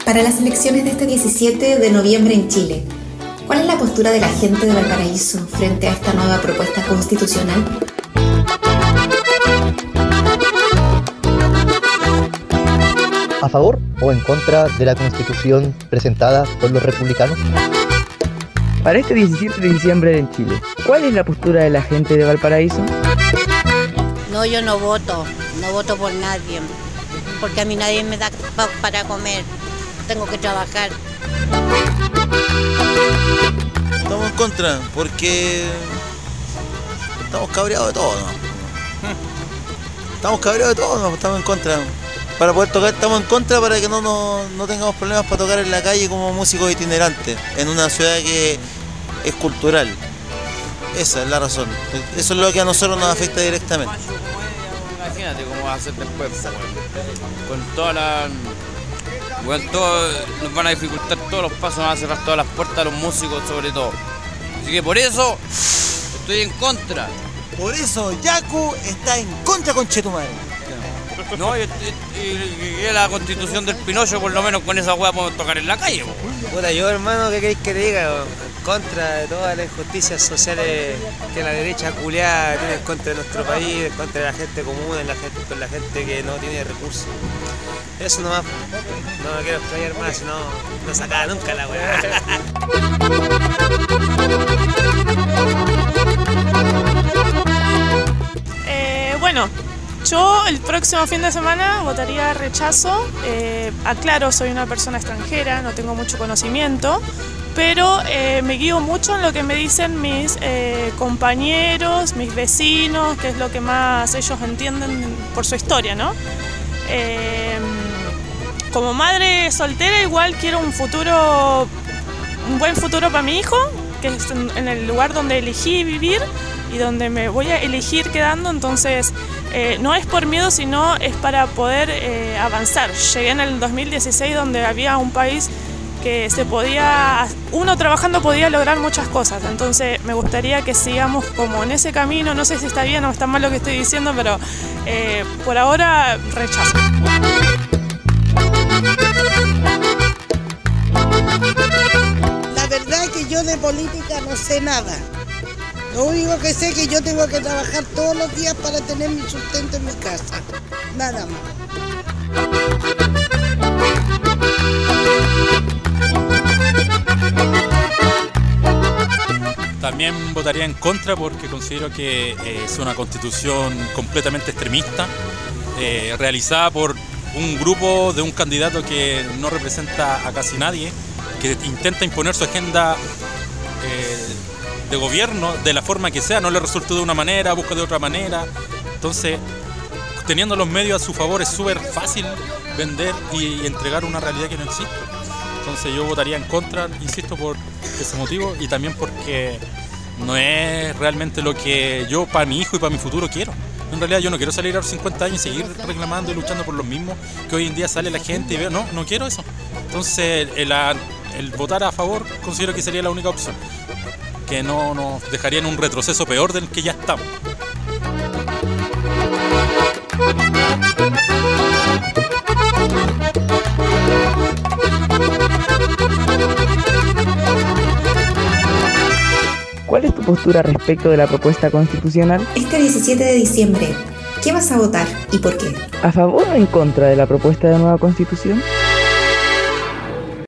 Para las elecciones de este 17 de noviembre en Chile, ¿cuál es la postura de la gente de Valparaíso frente a esta nueva propuesta constitucional? ¿A favor o en contra de la Constitución presentada por los republicanos? Para este 17 de diciembre en Chile, ¿cuál es la postura de la gente de Valparaíso? No, yo no voto por nadie, porque a mí nadie me da para comer, tengo que trabajar. Estamos en contra, porque estamos cabreados de todo, ¿no? Estamos en contra. Para poder tocar estamos en contra para que no tengamos problemas para tocar en la calle como músicos itinerantes, en una ciudad que es cultural. Esa es la razón. Eso es lo que a nosotros nos afecta directamente. Imagínate cómo va a ser después, con toda la... Bueno, nos van a dificultar todos los pasos, van a cerrar todas las puertas a los músicos sobre todo. Así que por eso estoy en contra. Por eso Yaku está en contra, conchetumadre. No, y la constitución del Pinocho, por lo menos con esa hueá podemos tocar en la calle. Puta, yo hermano, ¿qué queréis que te diga? En contra de todas las injusticias sociales que la derecha culiada tiene en contra de nuestro país, en contra de la gente común, con la gente que no tiene recursos. Eso nomás, no me quiero explayar más, si no, no sacaba nunca la weá. Bueno, yo el próximo fin de semana votaría rechazo. Aclaro, soy una persona extranjera, no tengo mucho conocimiento, pero me guío mucho en lo que me dicen mis compañeros, mis vecinos, que es lo que más ellos entienden por su historia, ¿no? Como madre soltera igual quiero un buen futuro para mi hijo, que es en el lugar donde elegí vivir y donde me voy a elegir quedando, entonces no es por miedo, sino es para poder avanzar. Llegué en el 2016 donde había un país que uno trabajando podía lograr muchas cosas, entonces me gustaría que sigamos como en ese camino. No sé si está bien o está mal lo que estoy diciendo, pero por ahora rechazo. La verdad es que yo de política no sé nada. Lo único que sé es que yo tengo que trabajar todos los días para tener mi sustento en mi casa. Nada más. También votaría en contra porque considero que es una constitución completamente extremista, realizada por un grupo de un candidato que no representa a casi nadie, que intenta imponer su agenda de gobierno de la forma que sea, no le resulta de una manera, busca de otra manera. Entonces, teniendo los medios a su favor es súper fácil vender y entregar una realidad que no existe. Entonces yo votaría en contra, insisto, por ese motivo y también porque no es realmente lo que yo para mi hijo y para mi futuro quiero. En realidad yo no quiero salir a los 50 años y seguir reclamando y luchando por los mismos que hoy en día sale la gente y veo, no quiero eso. Entonces el votar a favor considero que sería la única opción, que no nos dejaría en un retroceso peor del que ya estamos. ¿Cuál es tu postura respecto de la propuesta constitucional? Este 17 de diciembre, ¿qué vas a votar y por qué? ¿A favor o en contra de la propuesta de nueva constitución?